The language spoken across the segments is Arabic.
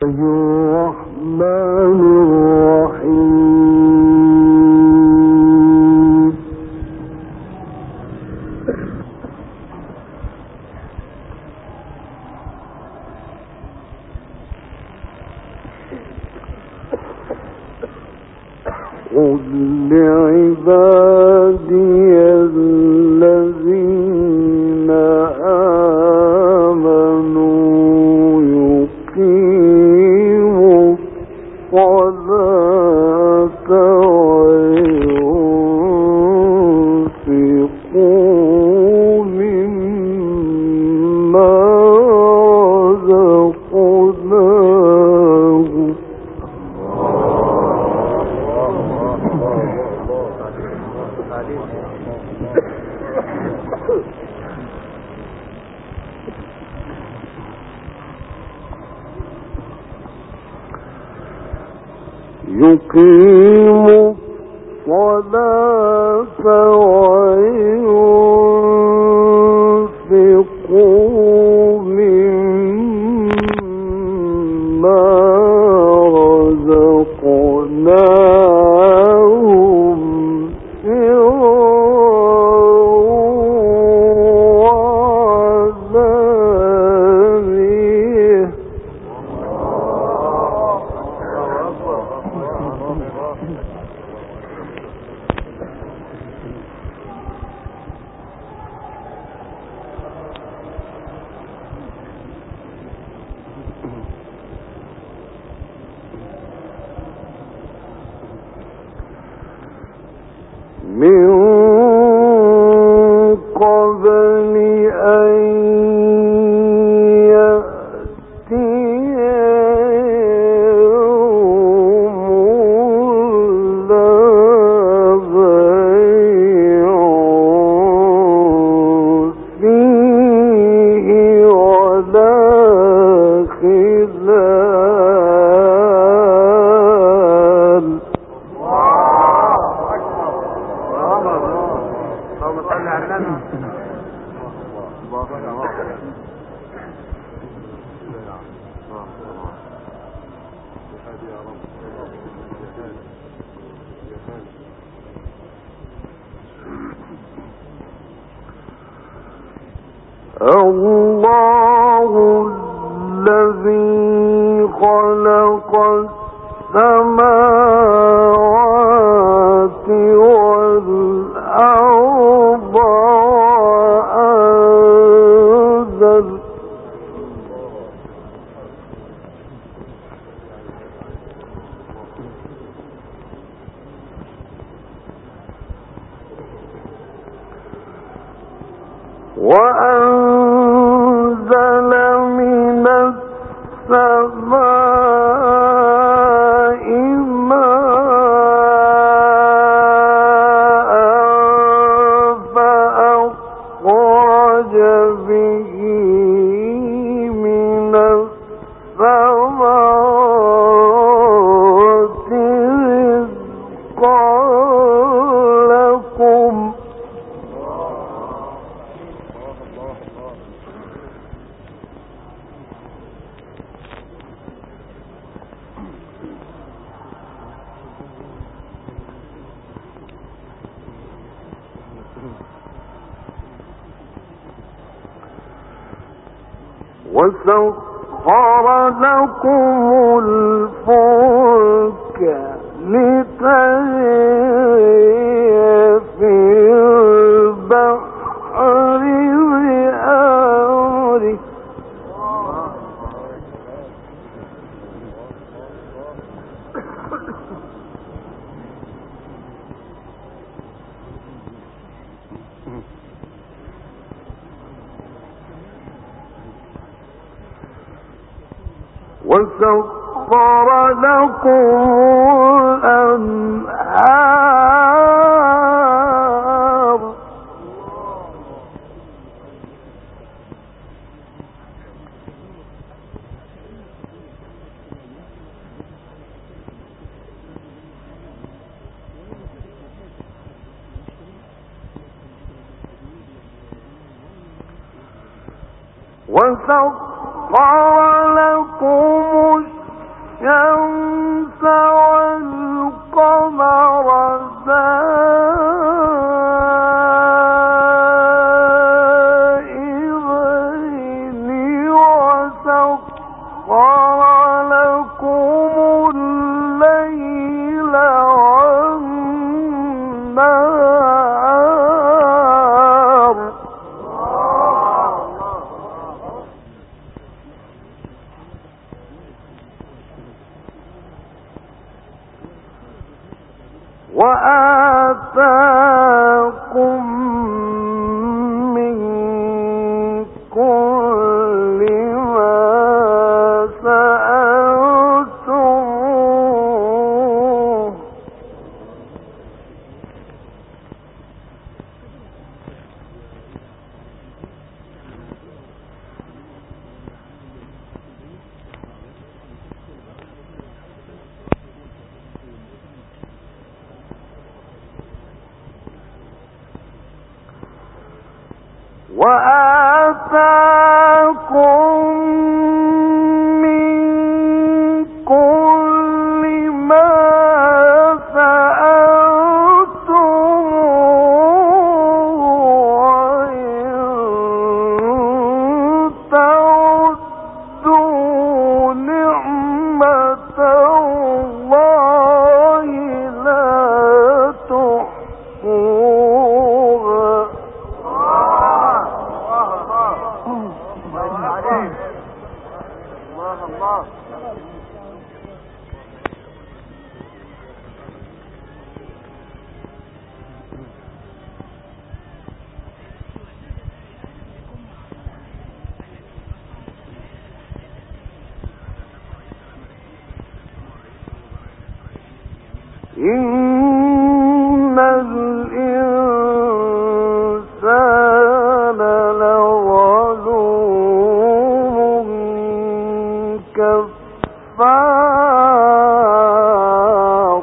الرحمن الرحيم قل لعبادي الذين آمنوا يقيموا الصلاة وينفقوا مما رزقناهم يقيموا الصلاة وينفقوا مما رزقناهم سرا وعلانية من قبل أن يأتي يوم لا بيع فيه ولا خلال الله الذي خلق السماوات والأرض وأنزل من السماء ماء فأخرج به من الثمرات رزقا لكم وسخر لكم الفلك لتجري في البحر بأمره وسخر لكم الأنهار وسخر لكم الليل والنهار وآتاكم من كل ما سألتموه وآتاكم من كل ما سألتموه وإن تعدوا نعمة الله لا تحصوها إن الإنسان لظلوم كفار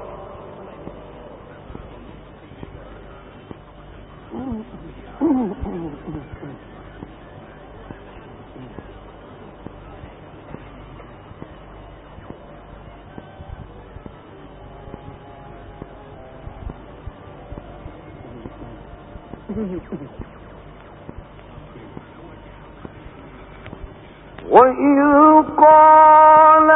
وإذ قال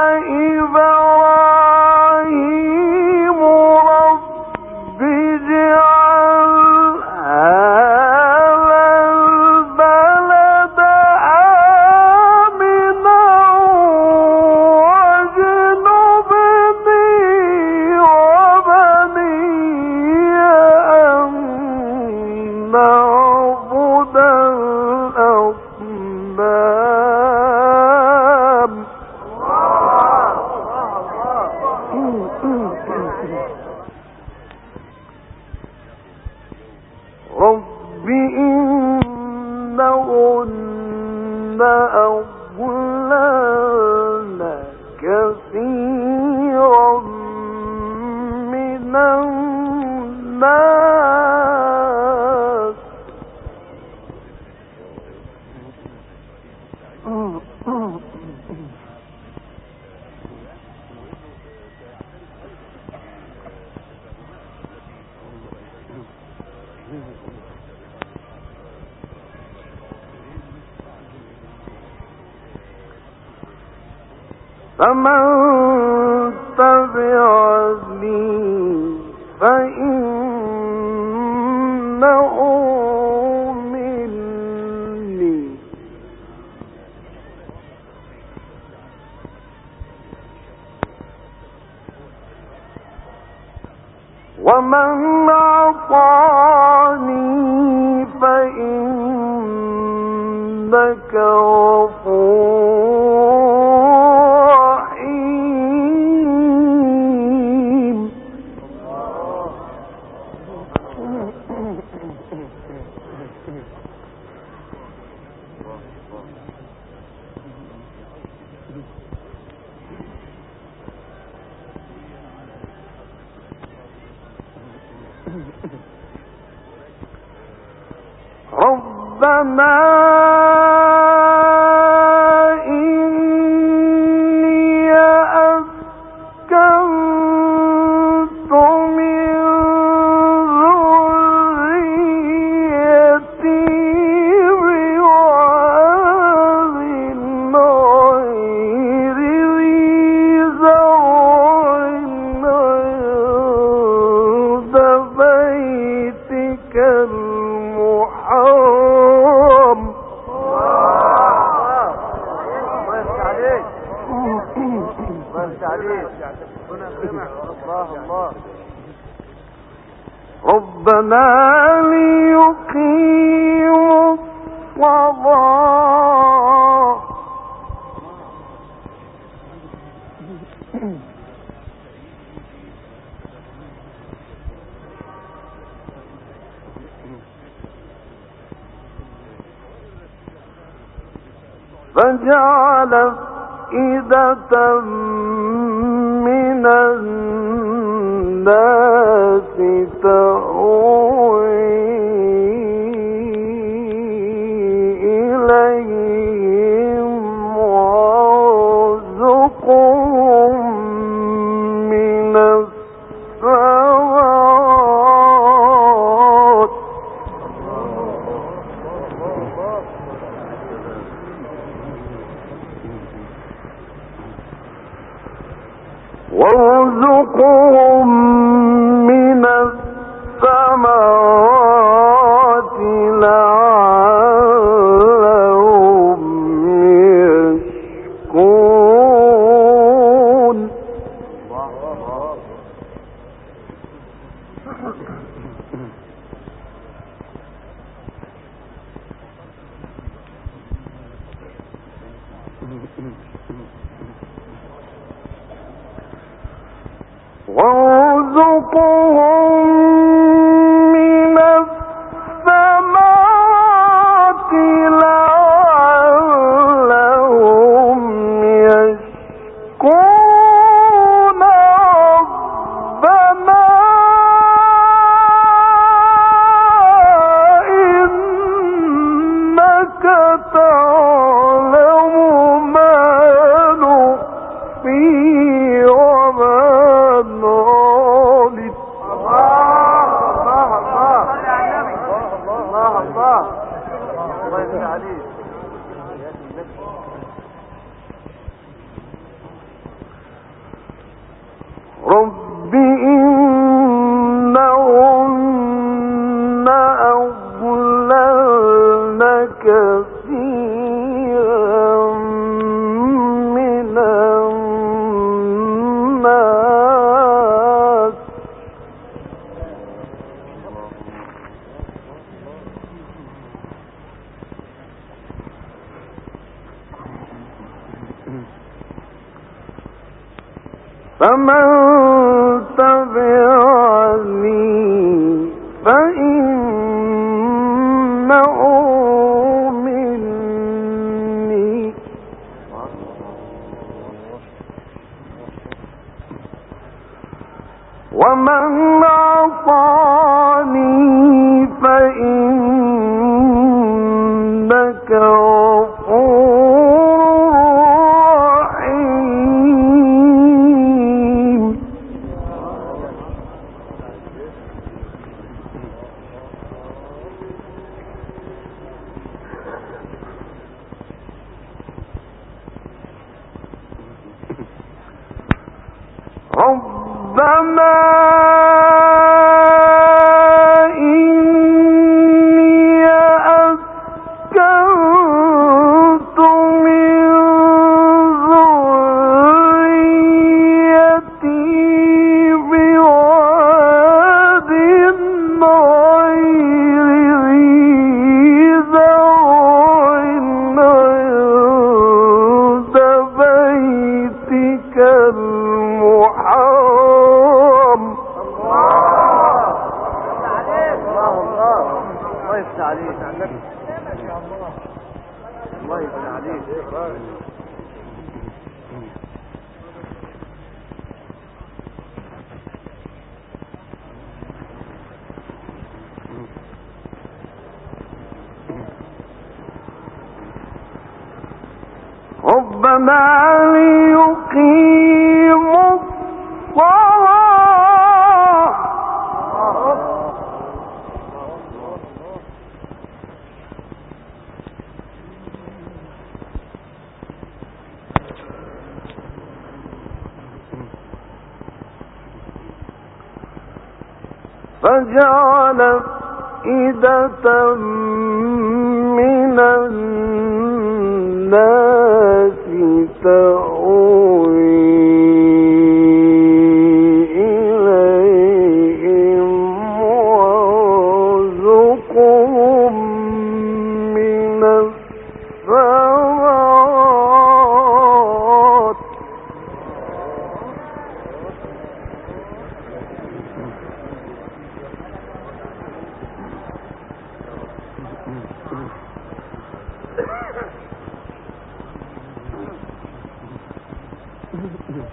إبراهيم رب اجعل هذا البلد آمنا واجنبني وبني أن نعبد الأصنام رب إنهن أضللن كثيرا من الناس فمن تبعني فإنه مني ومن عصاني فإنك غفور رحيم ربنا إني أسكنت من ذريتي بواد غير ذي ربنا ليقيموا الصلاة فجعل أفئدة من الناس تهوي إليهم وارزقهم من الثمرات وارزقهم من الثمرات لعلهم يشكرون وارزقهم من الثمرات لعلهم يشكرون ربنا إنك تعلم ما نخفي وما نعلن رب إنهن أضللن كثيرا من الناس فمن تبعني فإنه مني ومن عصاني فإنك غفور رحيم ربنا إني أسكنت من ذريتي بواد غير ذي زرع عند بيتك المحرم ربنا ليقيموا الصلاة فجعل أفئدة من الناس تهوي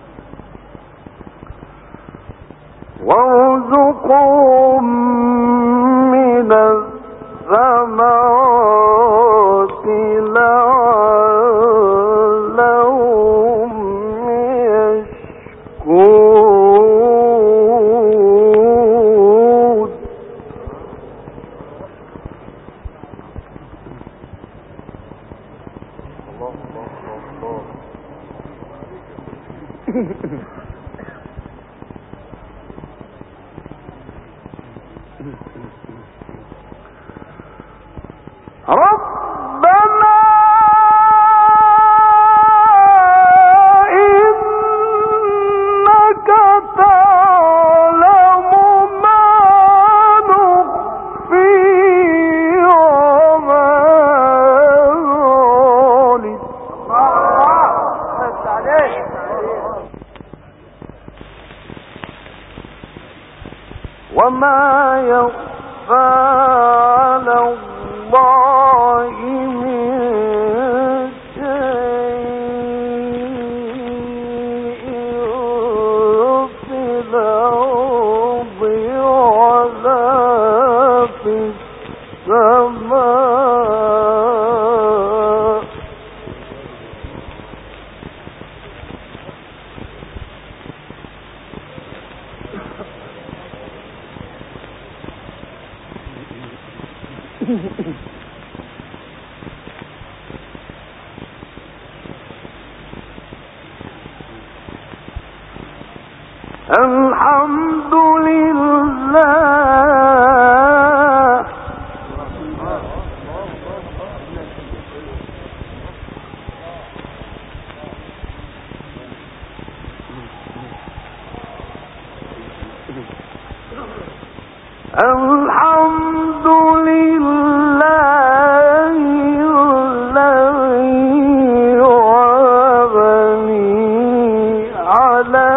وارزقهم من الثمرات لعلهم يشكرون. ربنا إنك تعلم ما نخفي وما نعلن وما يخفى على الله من شيء في الأرض ولا في السماء. الحمد لله الحمد لله الذي وهبني على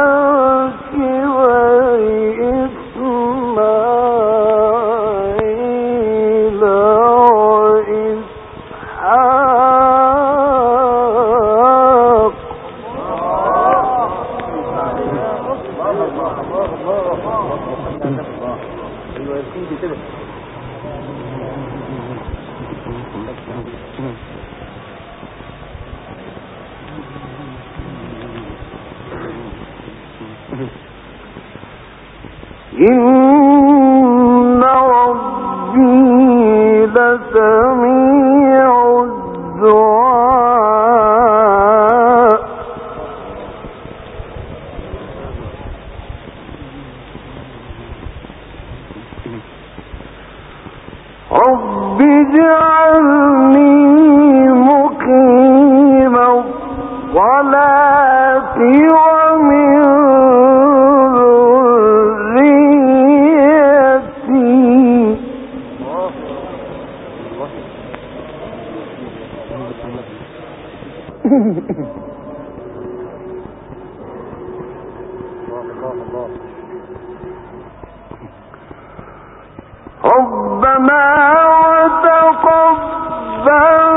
إسماعيل وإسحاق. إن ربي لسميع الدعاء. رب اجعلني مقيم الصلاة ومن ربنا وتقبل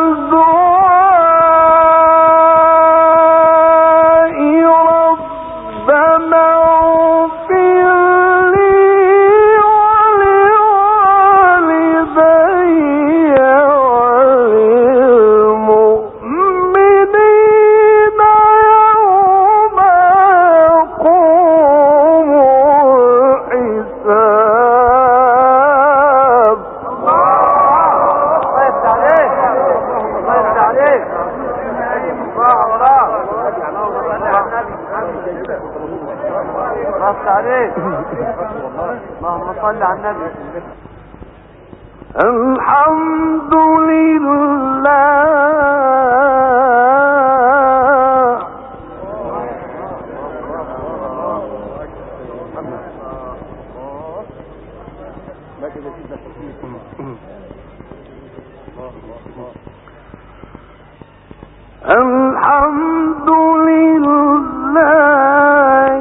دعائي ربنا اغفر لي ولوالدي وللمؤمنين يوم يقوم الحساب. اللهم صل على النبي. الحمد لله الحمد لله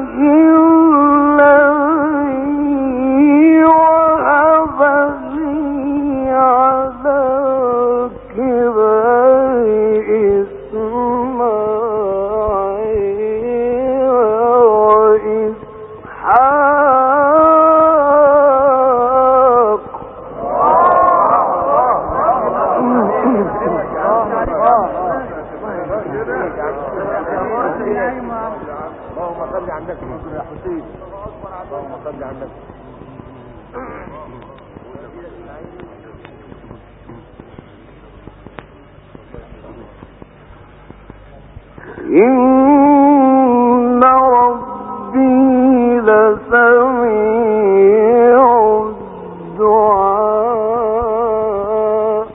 الذي وهب لي على الكبر إسماعيل اللهم صل على النبي يا حسين. اللهم صل على النبي. إن ربي لسميع الدعاء.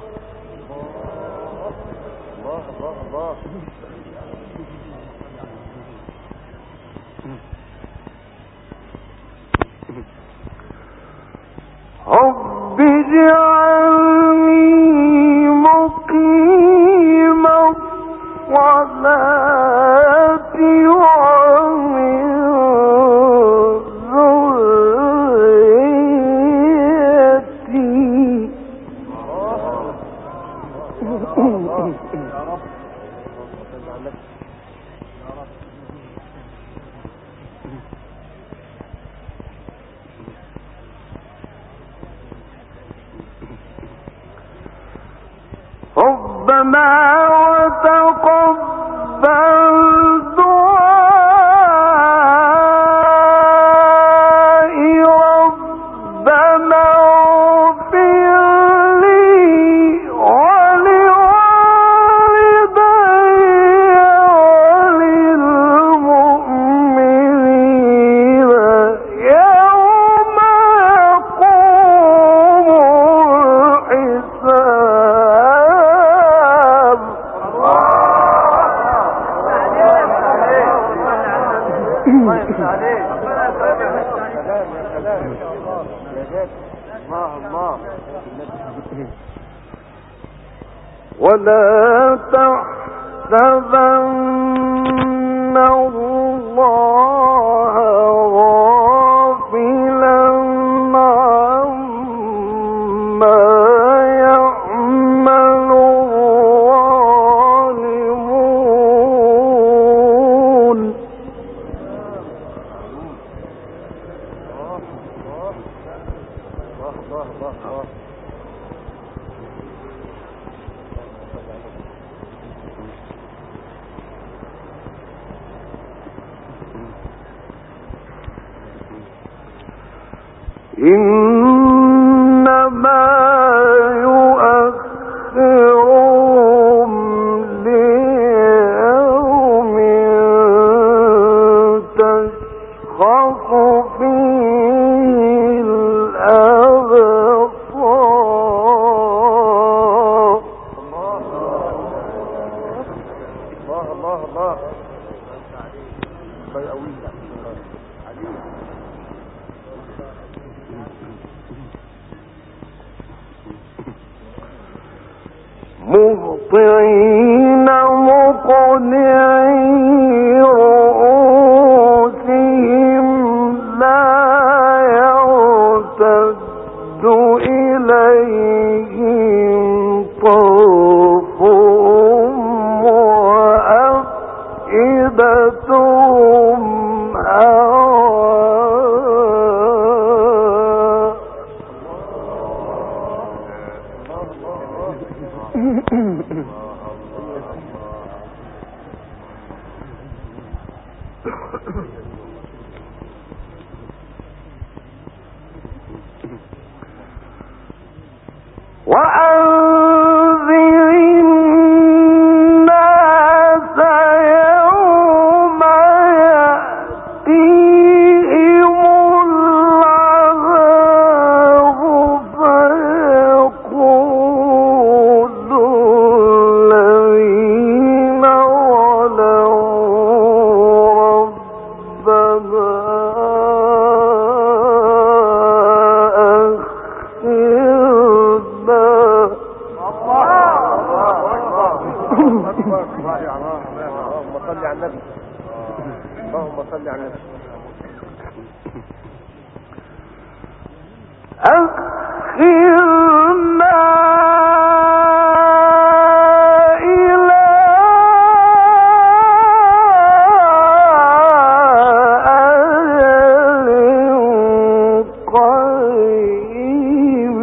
الله الله الله. رب اجعلني مقيم الصلاة ومن ذريتي. ربنا وتقبل دعائي. ربنا اغفر لي ولوالدي وللمؤمنين يوم يقوم الحساب. ولا تحسبن الله غافلا عما يعمل الظالمون. إنما يؤخرهم ليوم تشخص فيه الأبصار. الله الله الله. الله يقويك. مهطعين مقنعي رؤوسهم لا يرتد إليهم طرفهم وأفئدتهم هواء. وأنذر الناس يوم يأتيهم العذاب فيقول الذين ظلموا اللهم صل على النبي. اللهم صل على النبي. أخرنا إلى أجل قريب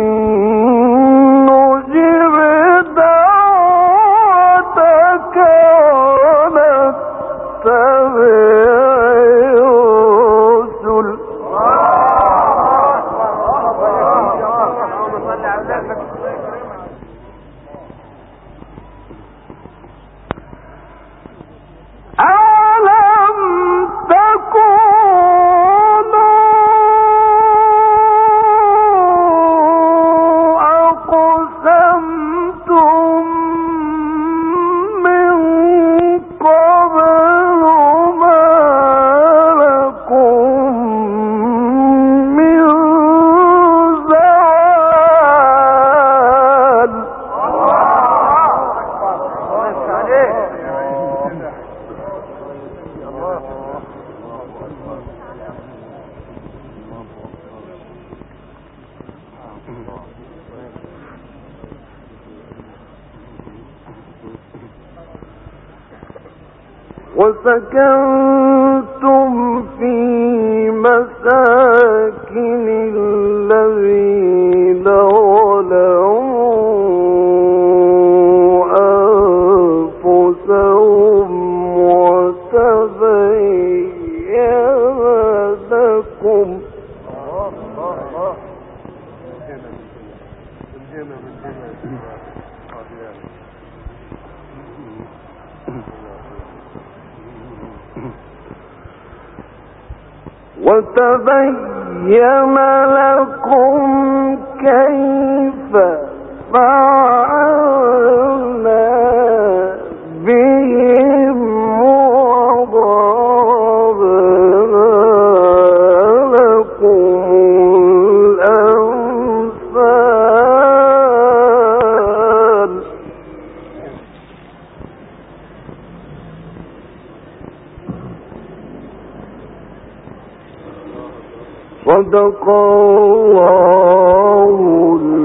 نجب دعوتك ونتبع وسكنتم في مساكن الذين ظلموا أنفسهم وتبين لكم كيف فعلنا بهم وضربنا لكم الأمثال صدق الله